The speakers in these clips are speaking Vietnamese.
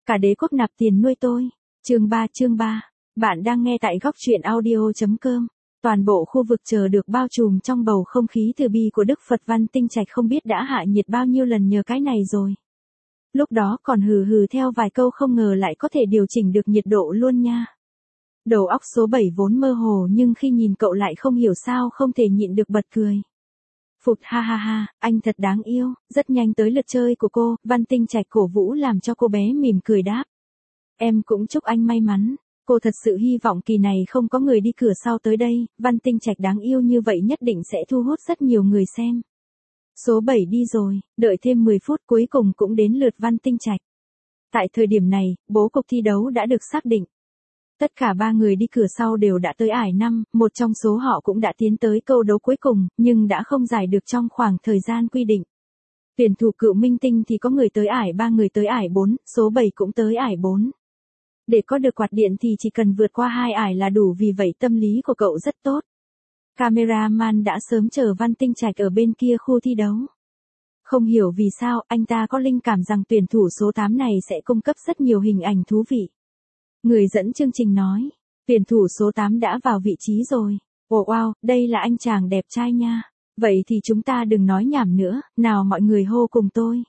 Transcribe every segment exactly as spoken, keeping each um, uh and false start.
Cả đế quốc nạp tiền nuôi tôi. Chương ba chương ba. Bạn đang nghe tại góc truyện audio.com. Toàn bộ khu vực chờ được bao trùm trong bầu không khí từ bi của Đức Phật. Văn Tinh Trạch không biết đã hạ nhiệt bao nhiêu lần nhờ cái này rồi. Lúc đó còn hừ hừ theo vài câu, không ngờ lại có thể điều chỉnh được nhiệt độ luôn nha. Đầu óc số bảy vốn mơ hồ nhưng khi nhìn cậu lại không hiểu sao không thể nhịn được bật cười. Phụt ha ha ha, anh thật đáng yêu. Rất nhanh tới lượt chơi của cô, Văn Tinh Trạch cổ vũ làm cho cô bé mỉm cười đáp. Em cũng chúc anh may mắn. Cô thật sự hy vọng kỳ này không có người đi cửa sau tới đây. Văn Tinh Trạch đáng yêu như vậy nhất định sẽ thu hút rất nhiều người xem. Số bảy đi rồi, đợi thêm mười phút cuối cùng cũng đến lượt Văn Tinh Trạch. Tại thời điểm này, bố cục thi đấu đã được xác định. Tất cả ba người đi cửa sau đều đã tới ải năm, một trong số họ cũng đã tiến tới câu đấu cuối cùng, nhưng đã không giải được trong khoảng thời gian quy định. Tuyển thủ cựu minh tinh thì có người tới ải ba, người tới ải bốn, số bảy cũng tới ải bốn. Để có được quạt điện thì chỉ cần vượt qua hai ải là đủ, vì vậy tâm lý của cậu rất tốt. Cameraman đã sớm chờ Văn Tinh Trạch ở bên kia khu thi đấu. Không hiểu vì sao, anh ta có linh cảm rằng tuyển thủ số tám này sẽ cung cấp rất nhiều hình ảnh thú vị. Người dẫn chương trình nói, tuyển thủ số tám đã vào vị trí rồi. Ồ wow, đây là anh chàng đẹp trai nha. Vậy thì chúng ta đừng nói nhảm nữa, nào mọi người hô cùng tôi.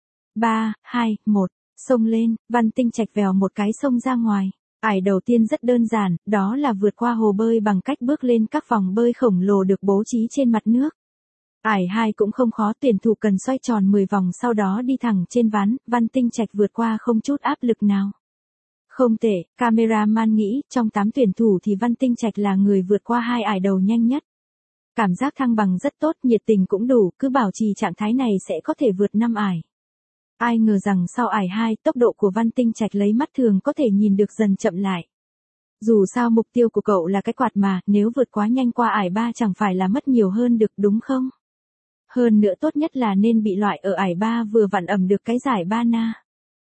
ba, hai, một, xông lên. Văn Tinh Trạch vèo một cái xông ra ngoài. Ải đầu tiên rất đơn giản, đó là vượt qua hồ bơi bằng cách bước lên các vòng bơi khổng lồ được bố trí trên mặt nước. Ải hai cũng không khó, tuyển thủ cần xoay tròn mười vòng sau đó đi thẳng trên ván. Văn Tinh Trạch vượt qua không chút áp lực nào. Không tệ, cameraman nghĩ, trong tám tuyển thủ thì Văn Tinh Trạch là người vượt qua hai ải đầu nhanh nhất. Cảm giác thăng bằng rất tốt, nhiệt tình cũng đủ, cứ bảo trì trạng thái này sẽ có thể vượt năm ải. Ai ngờ rằng sau ải hai, tốc độ của Văn Tinh Trạch lấy mắt thường có thể nhìn được dần chậm lại. Dù sao mục tiêu của cậu là cái quạt mà, nếu vượt quá nhanh qua ải ba chẳng phải là mất nhiều hơn được, đúng không? Hơn nữa tốt nhất là nên bị loại ở ải ba vừa vặn ẩm được cái giải ba na.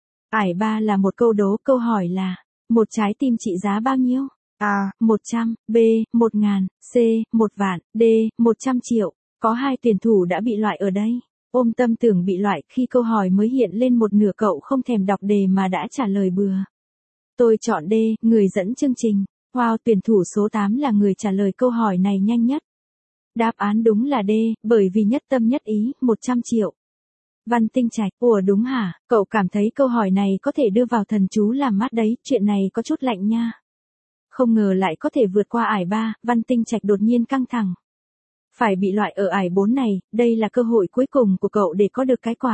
Ải ba là một câu đố, câu hỏi là, một trái tim trị giá bao nhiêu? A. một trăm, B. một ngàn, C. một vạn, D. một trăm triệu. Có hai tuyển thủ đã bị loại ở đây. Ôm tâm tưởng bị loại, khi câu hỏi mới hiện lên một nửa cậu không thèm đọc đề mà đã trả lời bừa. Tôi chọn D, người dẫn chương trình. Wow, tuyển thủ số tám là người trả lời câu hỏi này nhanh nhất. Đáp án đúng là D, bởi vì nhất tâm nhất ý, một trăm triệu. Văn Tinh Trạch, ủa đúng hả, cậu cảm thấy câu hỏi này có thể đưa vào thần chú làm mát đấy, chuyện này có chút lạnh nha. Không ngờ lại có thể vượt qua ải ba, Văn Tinh Trạch đột nhiên căng thẳng. Phải bị loại ở ải bốn này, đây là cơ hội cuối cùng của cậu để có được cái quạt.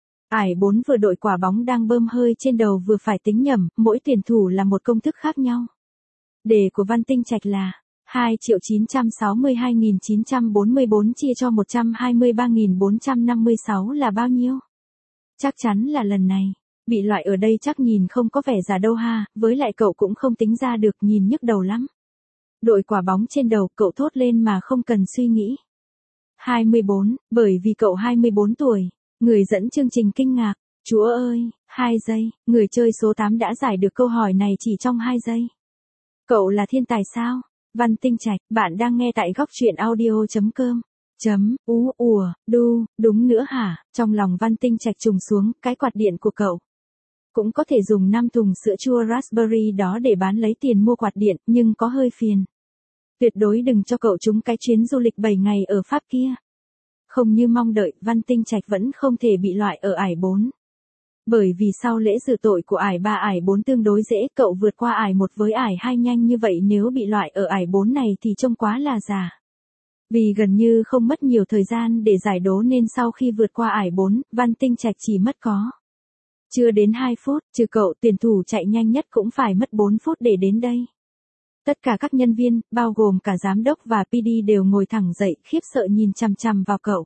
Ải bốn vừa đội quả bóng đang bơm hơi trên đầu vừa phải tính nhẩm, mỗi tuyển thủ là một công thức khác nhau. Đề của Văn Tinh Trạch là hai triệu chín trăm sáu mươi hai nghìn chín trăm bốn mươi bốn chia cho một trăm hai mươi ba nghìn bốn trăm năm mươi sáu là bao nhiêu? Chắc chắn là lần này. Bị loại ở đây chắc nhìn không có vẻ giả đâu ha, với lại cậu cũng không tính ra được, nhìn nhức đầu lắm. Đội quả bóng trên đầu, cậu thốt lên mà không cần suy nghĩ. hai mươi bốn, bởi vì cậu hai mươi bốn tuổi. Người dẫn chương trình kinh ngạc. Chúa ơi, hai giây, người chơi số tám đã giải được câu hỏi này chỉ trong hai giây. Cậu là thiên tài sao? Văn Tinh Trạch, bạn đang nghe tại góc truyện audio.com. Chấm, ú, ùa, đu, đúng nữa hả? Trong lòng Văn Tinh Trạch trùng xuống, cái quạt điện của cậu. Cũng có thể dùng năm thùng sữa chua raspberry đó để bán lấy tiền mua quạt điện, nhưng có hơi phiền. Tuyệt đối đừng cho cậu trúng cái chuyến du lịch bảy ngày ở Pháp kia. Không như mong đợi, Văn Tinh Trạch vẫn không thể bị loại ở ải bốn. Bởi vì sau lễ dự tội của ải ba, ải bốn tương đối dễ, cậu vượt qua ải một với ải hai nhanh như vậy, nếu bị loại ở ải bốn này thì trông quá là giả. Vì gần như không mất nhiều thời gian để giải đố nên sau khi vượt qua ải bốn, Văn Tinh Trạch chỉ mất có chưa đến hai phút, trừ cậu, tuyển thủ chạy nhanh nhất cũng phải mất bốn phút để đến đây. Tất cả các nhân viên, bao gồm cả giám đốc và pê đê đều ngồi thẳng dậy, khiếp sợ nhìn chằm chằm vào cậu.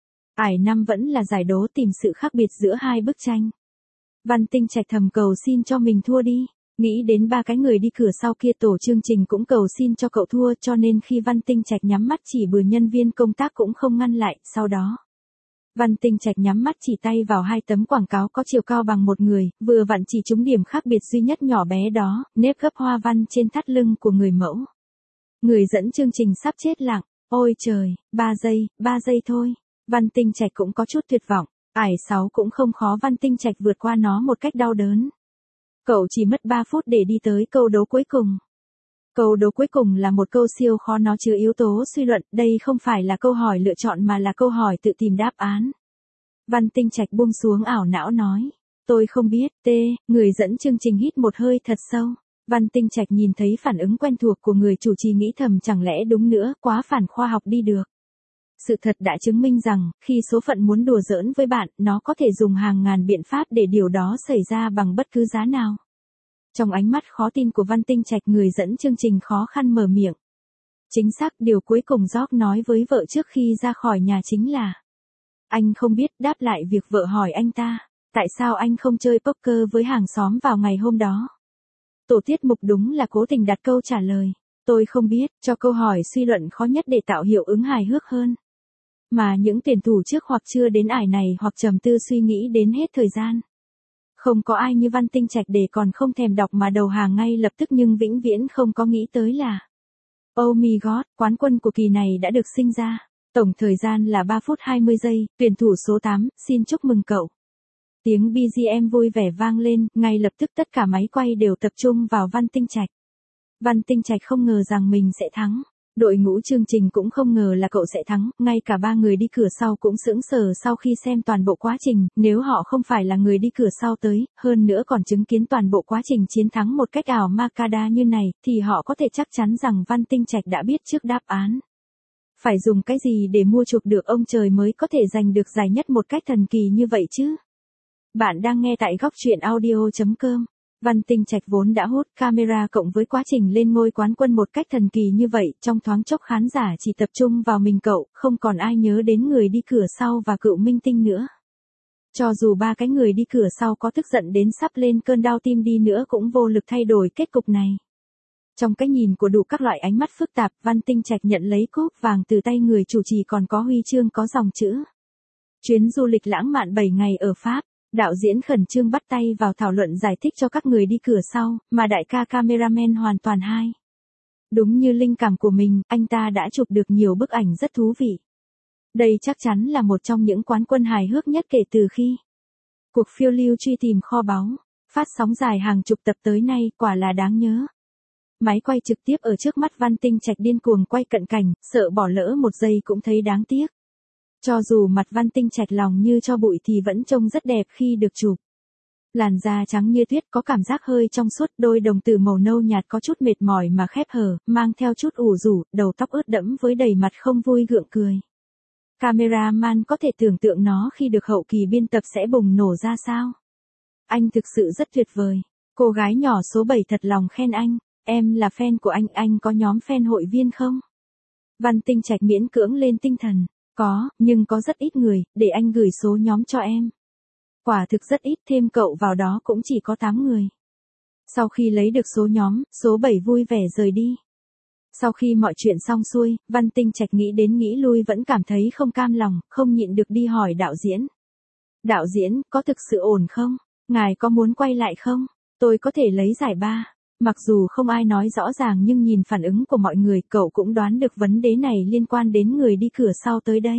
Ải năm vẫn là giải đố tìm sự khác biệt giữa hai bức tranh. Văn Tinh Trạch thầm cầu xin cho mình thua đi. Nghĩ đến ba cái người đi cửa sau kia, tổ chương trình cũng cầu xin cho cậu thua, cho nên khi Văn Tinh Trạch nhắm mắt chỉ bừa, nhân viên công tác cũng không ngăn lại. Sau đó, Văn Tinh Trạch nhắm mắt chỉ tay vào hai tấm quảng cáo có chiều cao bằng một người, vừa vặn chỉ trúng điểm khác biệt duy nhất nhỏ bé đó, nếp gấp hoa văn trên thắt lưng của người mẫu. Người dẫn chương trình sắp chết lặng. Ôi trời, ba giây, ba giây thôi. Văn Tinh Trạch cũng có chút tuyệt vọng. Ải sáu cũng không khó, Văn Tinh Trạch vượt qua nó một cách đau đớn. Cậu chỉ mất ba phút để đi tới câu đố cuối cùng. Câu đố cuối cùng là một câu siêu khó, nó chứa yếu tố suy luận, đây không phải là câu hỏi lựa chọn mà là câu hỏi tự tìm đáp án. Văn Tinh Trạch buông xuống ảo não nói. Tôi không biết, T, người dẫn chương trình hít một hơi thật sâu. Văn Tinh Trạch nhìn thấy phản ứng quen thuộc của người chủ trì nghĩ thầm chẳng lẽ đúng nữa, quá phản khoa học đi được. Sự thật đã chứng minh rằng, khi số phận muốn đùa giỡn với bạn, nó có thể dùng hàng ngàn biện pháp để điều đó xảy ra bằng bất cứ giá nào. Trong ánh mắt khó tin của Văn Tinh Trạch, người dẫn chương trình khó khăn mở miệng. Chính xác, điều cuối cùng George nói với vợ trước khi ra khỏi nhà chính là anh không biết. Đáp lại việc vợ hỏi anh ta, tại sao anh không chơi poker với hàng xóm vào ngày hôm đó. Tổ tiết mục đúng là cố tình đặt câu trả lời. Tôi không biết, cho câu hỏi suy luận khó nhất để tạo hiệu ứng hài hước hơn. Mà những tuyển thủ trước hoặc chưa đến ải này hoặc trầm tư suy nghĩ đến hết thời gian. Không có ai như Văn Tinh Trạch để còn không thèm đọc mà đầu hàng ngay lập tức, nhưng vĩnh viễn không có nghĩ tới là oh my god, quán quân của kỳ này đã được sinh ra. Tổng thời gian là ba phút hai mươi giây, tuyển thủ số tám, xin chúc mừng cậu. Tiếng bê giê em vui vẻ vang lên, ngay lập tức tất cả máy quay đều tập trung vào Văn Tinh Trạch. Văn Tinh Trạch không ngờ rằng mình sẽ thắng. Đội ngũ chương trình cũng không ngờ là cậu sẽ thắng, ngay cả ba người đi cửa sau cũng sững sờ sau khi xem toàn bộ quá trình, nếu họ không phải là người đi cửa sau tới, hơn nữa còn chứng kiến toàn bộ quá trình chiến thắng một cách ảo ma cada như này, thì họ có thể chắc chắn rằng Văn Tinh Trạch đã biết trước đáp án. Phải dùng cái gì để mua chuộc được ông trời mới có thể giành được giải nhất một cách thần kỳ như vậy chứ? Bạn đang nghe tại góc truyện audio chấm com. Văn Tinh Trạch vốn đã hút camera cộng với quá trình lên ngôi quán quân một cách thần kỳ như vậy, trong thoáng chốc khán giả chỉ tập trung vào mình cậu, không còn ai nhớ đến người đi cửa sau và cựu minh tinh nữa. Cho dù ba cái người đi cửa sau có tức giận đến sắp lên cơn đau tim đi nữa cũng vô lực thay đổi kết cục này. Trong cái nhìn của đủ các loại ánh mắt phức tạp, Văn Tinh Trạch nhận lấy cúp vàng từ tay người chủ trì, còn có huy chương có dòng chữ chuyến du lịch lãng mạn bảy ngày ở Pháp. Đạo diễn khẩn trương bắt tay vào thảo luận giải thích cho các người đi cửa sau, mà đại ca cameraman hoàn toàn hai. Đúng như linh cảm của mình, anh ta đã chụp được nhiều bức ảnh rất thú vị. Đây chắc chắn là một trong những quán quân hài hước nhất kể từ khi cuộc phiêu lưu truy tìm kho báu phát sóng dài hàng chục tập tới nay, quả là đáng nhớ. Máy quay trực tiếp ở trước mắt Văn Tinh Trạch điên cuồng quay cận cảnh, sợ bỏ lỡ một giây cũng thấy đáng tiếc. Cho dù mặt Văn Tinh Trạch lòng như cho bụi thì vẫn trông rất đẹp khi được chụp. Làn da trắng như tuyết, có cảm giác hơi trong suốt, đôi đồng tử màu nâu nhạt có chút mệt mỏi mà khép hờ, mang theo chút ủ rũ, đầu tóc ướt đẫm với đầy mặt không vui gượng cười. Cameraman có thể tưởng tượng nó khi được hậu kỳ biên tập sẽ bùng nổ ra sao. Anh thực sự rất tuyệt vời. Cô gái nhỏ số bảy thật lòng khen anh. Em là fan của anh, anh có nhóm fan hội viên không? Văn Tinh Trạch miễn cưỡng lên tinh thần. Có, nhưng có rất ít người, để anh gửi số nhóm cho em. Quả thực rất ít, thêm cậu vào đó cũng chỉ có tám người. Sau khi lấy được số nhóm, số bảy vui vẻ rời đi. Sau khi mọi chuyện xong xuôi, Văn Tinh Trạch nghĩ đến nghĩ lui vẫn cảm thấy không cam lòng, không nhịn được đi hỏi đạo diễn. Đạo diễn, có thực sự ổn không? Ngài có muốn quay lại không? Tôi có thể lấy giải ba. Mặc dù không ai nói rõ ràng nhưng nhìn phản ứng của mọi người, cậu cũng đoán được vấn đề này liên quan đến người đi cửa sau tới đây.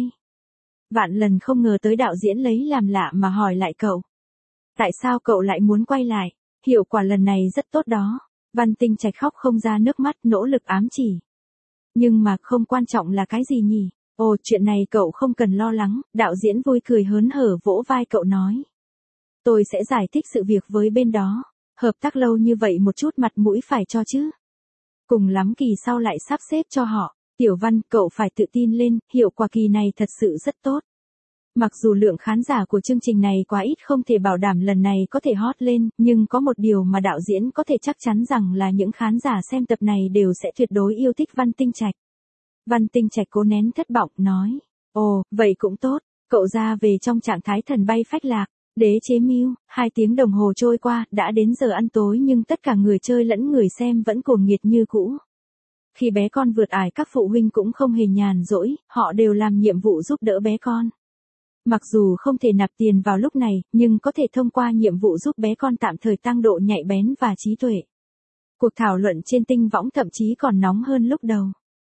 Vạn lần không ngờ tới đạo diễn lấy làm lạ mà hỏi lại cậu. Tại sao cậu lại muốn quay lại? Hiệu quả lần này rất tốt đó. Văn Tinh Trạch khóc không ra nước mắt, nỗ lực ám chỉ. Nhưng mà không quan trọng là cái gì nhỉ? Ồ, chuyện này cậu không cần lo lắng, đạo diễn vui cười hớn hở vỗ vai cậu nói. Tôi sẽ giải thích sự việc với bên đó. Hợp tác lâu như vậy một chút mặt mũi phải cho chứ. Cùng lắm kỳ sau lại sắp xếp cho họ. Tiểu Văn, cậu phải tự tin lên, hiệu quả kỳ này thật sự rất tốt. Mặc dù lượng khán giả của chương trình này quá ít không thể bảo đảm lần này có thể hot lên, nhưng có một điều mà đạo diễn có thể chắc chắn rằng là những khán giả xem tập này đều sẽ tuyệt đối yêu thích Văn Tinh Trạch. Văn Tinh Trạch cố nén thất vọng, nói. Ồ, vậy cũng tốt, cậu ra về trong trạng thái thần bay phách lạc. Đế chế mưu, hai tiếng đồng hồ trôi qua, đã đến giờ ăn tối nhưng tất cả người chơi lẫn người xem vẫn cuồng nhiệt như cũ. Khi bé con vượt ải các phụ huynh cũng không hề nhàn rỗi, họ đều làm nhiệm vụ giúp đỡ bé con. Mặc dù không thể nạp tiền vào lúc này, nhưng có thể thông qua nhiệm vụ giúp bé con tạm thời tăng độ nhạy bén và trí tuệ. Cuộc thảo luận trên tinh võng thậm chí còn nóng hơn lúc đầu.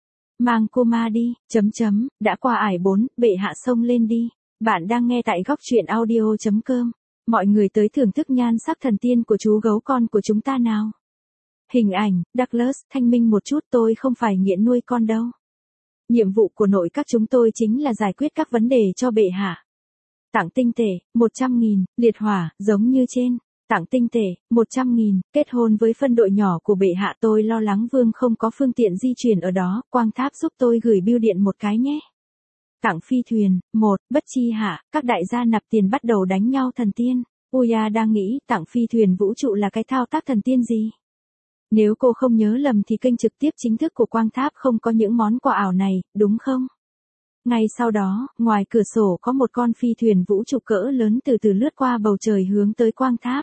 Mang cô ma đi, chấm chấm, đã qua ải bốn, bệ hạ sông lên đi. Bạn đang nghe tại góc truyện audio chấm com. Mọi người tới thưởng thức nhan sắc thần tiên của chú gấu con của chúng ta nào. Hình ảnh, Douglas, thanh minh một chút, tôi không phải nghiện nuôi con đâu. Nhiệm vụ của nội các chúng tôi chính là giải quyết các vấn đề cho bệ hạ. Tặng tinh tệ, một trăm nghìn, liệt hỏa, giống như trên. Tặng tinh tệ, một trăm nghìn, kết hôn với phân đội nhỏ của bệ hạ, tôi lo lắng vương không có phương tiện di chuyển ở đó, quang tháp giúp tôi gửi bưu điện một cái nhé. Tặng phi thuyền, một, bất chi hạ, các đại gia nạp tiền bắt đầu đánh nhau thần tiên. Uya đang nghĩ tặng phi thuyền vũ trụ là cái thao tác thần tiên gì? Nếu cô không nhớ lầm thì kênh trực tiếp chính thức của quang tháp không có những món quà ảo này, đúng không? Ngay sau đó, ngoài cửa sổ có một con phi thuyền vũ trụ cỡ lớn từ từ lướt qua bầu trời hướng tới quang tháp.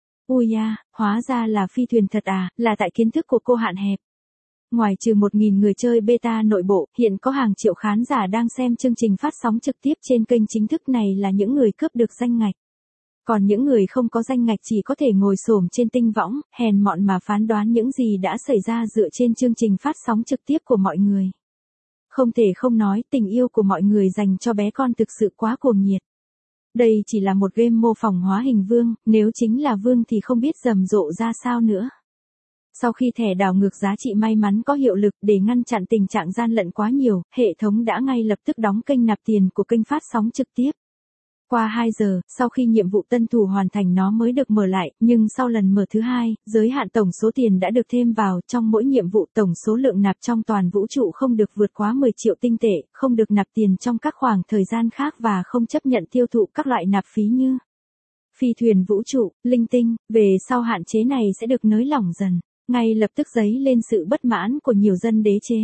Uya, hóa ra là phi thuyền thật à, là tại kiến thức của cô hạn hẹp. Ngoài trừ một nghìn người chơi beta nội bộ, hiện có hàng triệu khán giả đang xem chương trình phát sóng trực tiếp trên kênh chính thức này là những người cướp được danh ngạch. Còn những người không có danh ngạch chỉ có thể ngồi xổm trên tinh võng, hèn mọn mà phán đoán những gì đã xảy ra dựa trên chương trình phát sóng trực tiếp của mọi người. Không thể không nói, tình yêu của mọi người dành cho bé con thực sự quá cuồng nhiệt. Đây chỉ là một game mô phỏng hóa hình vương, nếu chính là vương thì không biết rầm rộ ra sao nữa. Sau khi thẻ đảo ngược giá trị may mắn có hiệu lực để ngăn chặn tình trạng gian lận quá nhiều, hệ thống đã ngay lập tức đóng kênh nạp tiền của kênh phát sóng trực tiếp. Qua hai giờ, sau khi nhiệm vụ tân thủ hoàn thành nó mới được mở lại, nhưng sau lần mở thứ hai, giới hạn tổng số tiền đã được thêm vào, trong mỗi nhiệm vụ tổng số lượng nạp trong toàn vũ trụ không được vượt quá mười triệu tinh tệ, không được nạp tiền trong các khoảng thời gian khác và không chấp nhận tiêu thụ các loại nạp phí như phi thuyền vũ trụ, linh tinh, về sau hạn chế này sẽ được nới lỏng dần, ngay lập tức dấy lên sự bất mãn của nhiều dân đế chế.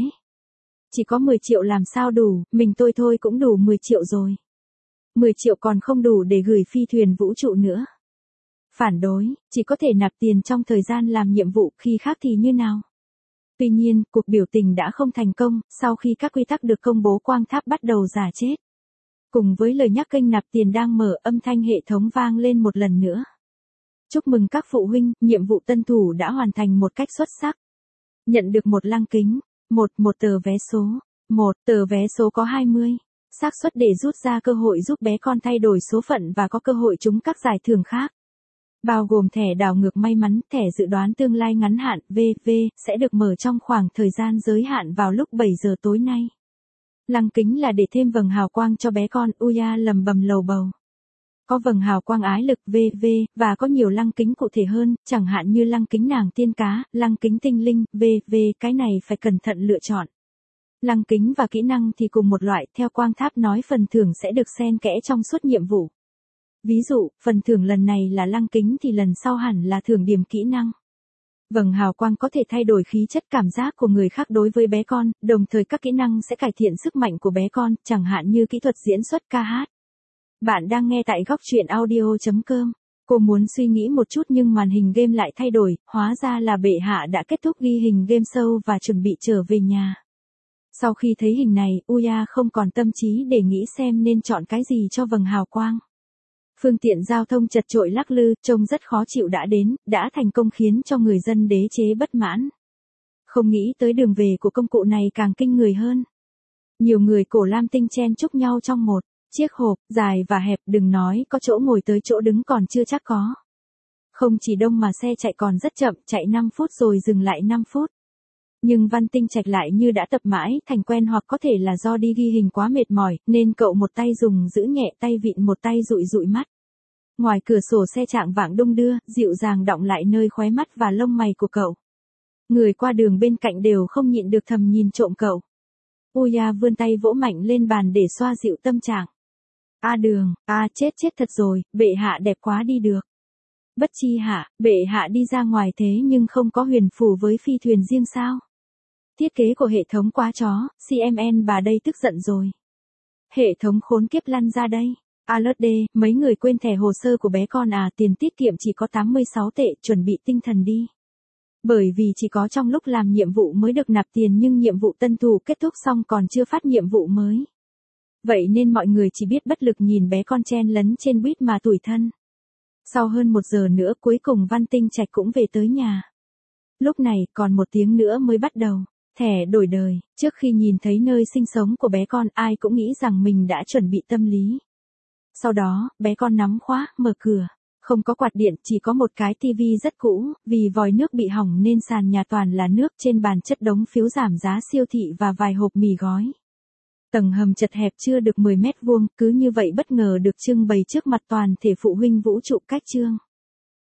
Chỉ có mười triệu làm sao đủ, mình tôi thôi cũng đủ mười triệu rồi. mười triệu còn không đủ để gửi phi thuyền vũ trụ nữa. Phản đối, chỉ có thể nạp tiền trong thời gian làm nhiệm vụ, khi khác thì như nào? Tuy nhiên, cuộc biểu tình đã không thành công, sau khi các quy tắc được công bố quang tháp bắt đầu giả chết. Cùng với lời nhắc kênh nạp tiền đang mở, âm thanh hệ thống vang lên một lần nữa. Chúc mừng các phụ huynh, nhiệm vụ tân thủ đã hoàn thành một cách xuất sắc. Nhận được một lăng kính, một, một tờ vé số, một tờ vé số có hai mươi. Xác suất để rút ra cơ hội giúp bé con thay đổi số phận và có cơ hội trúng các giải thưởng khác. Bao gồm thẻ đảo ngược may mắn, thẻ dự đoán tương lai ngắn hạn, vê vê, sẽ được mở trong khoảng thời gian giới hạn vào lúc bảy giờ tối nay. Lăng kính là để thêm vầng hào quang cho bé con, Uya lầm bầm lầu bầu. Có vầng hào quang ái lực vê vê, và có nhiều lăng kính cụ thể hơn, chẳng hạn như lăng kính nàng tiên cá, lăng kính tinh linh, vê vê, cái này phải cẩn thận lựa chọn. Lăng kính và kỹ năng thì cùng một loại, theo quang tháp nói phần thưởng sẽ được xen kẽ trong suốt nhiệm vụ. Ví dụ, phần thưởng lần này là lăng kính thì lần sau hẳn là thưởng điểm kỹ năng. Vầng hào quang có thể thay đổi khí chất cảm giác của người khác đối với bé con, đồng thời các kỹ năng sẽ cải thiện sức mạnh của bé con, chẳng hạn như kỹ thuật diễn xuất ca hát. Bạn đang nghe tại góc truyện audio chấm com. Cô muốn suy nghĩ một chút nhưng màn hình game lại thay đổi, hóa ra là bệ hạ đã kết thúc ghi hình game show và chuẩn bị trở về nhà. Sau khi thấy hình này, Uya không còn tâm trí để nghĩ xem nên chọn cái gì cho vầng hào quang. Phương tiện giao thông chật chội lắc lư, trông rất khó chịu đã đến, đã thành công khiến cho người dân đế chế bất mãn. Không nghĩ tới đường về của công cụ này càng kinh người hơn. Nhiều người cổ lam tinh chen chúc nhau trong một chiếc hộp, dài và hẹp, đừng nói có chỗ ngồi tới chỗ đứng còn chưa chắc có. Không chỉ đông mà xe chạy còn rất chậm, chạy năm phút rồi dừng lại năm phút. Nhưng Văn Tinh Trạch lại như đã tập mãi, thành quen hoặc có thể là do đi ghi hình quá mệt mỏi, nên cậu một tay dùng giữ nhẹ tay vịn một tay dụi dụi mắt. Ngoài cửa sổ xe trạng vạng đung đưa, dịu dàng đọng lại nơi khóe mắt và lông mày của cậu. Người qua đường bên cạnh đều không nhịn được thầm nhìn trộm cậu. Uya vươn tay vỗ mạnh lên bàn để xoa dịu tâm trạng. A à đường, a à chết chết thật rồi, bệ hạ đẹp quá đi được. Bất chi hạ, bệ hạ đi ra ngoài thế nhưng không có huyền phù với phi thuyền riêng sao? Thiết kế của hệ thống quá chó, xê em en bà đây tức giận rồi. Hệ thống khốn kiếp lăn ra đây. Alert D, mấy người quên thẻ hồ sơ của bé con à, tiền tiết kiệm chỉ có tám mươi sáu tệ, chuẩn bị tinh thần đi. Bởi vì chỉ có trong lúc làm nhiệm vụ mới được nạp tiền nhưng nhiệm vụ tân thủ kết thúc xong còn chưa phát nhiệm vụ mới. Vậy nên mọi người chỉ biết bất lực nhìn bé con chen lấn trên buýt mà tủi thân. Sau hơn một giờ nữa cuối cùng Văn Tinh Trạch cũng về tới nhà. Lúc này còn một tiếng nữa mới bắt đầu. Thẻ đổi đời, trước khi nhìn thấy nơi sinh sống của bé con ai cũng nghĩ rằng mình đã chuẩn bị tâm lý. Sau đó, bé con nắm khóa, mở cửa. Không có quạt điện, chỉ có một cái tivi rất cũ, vì vòi nước bị hỏng nên sàn nhà toàn là nước, trên bàn chất đống phiếu giảm giá siêu thị và vài hộp mì gói. Tầng hầm chật hẹp chưa được mười mét vuông, cứ như vậy bất ngờ được trưng bày trước mặt toàn thể phụ huynh vũ trụ cách chương.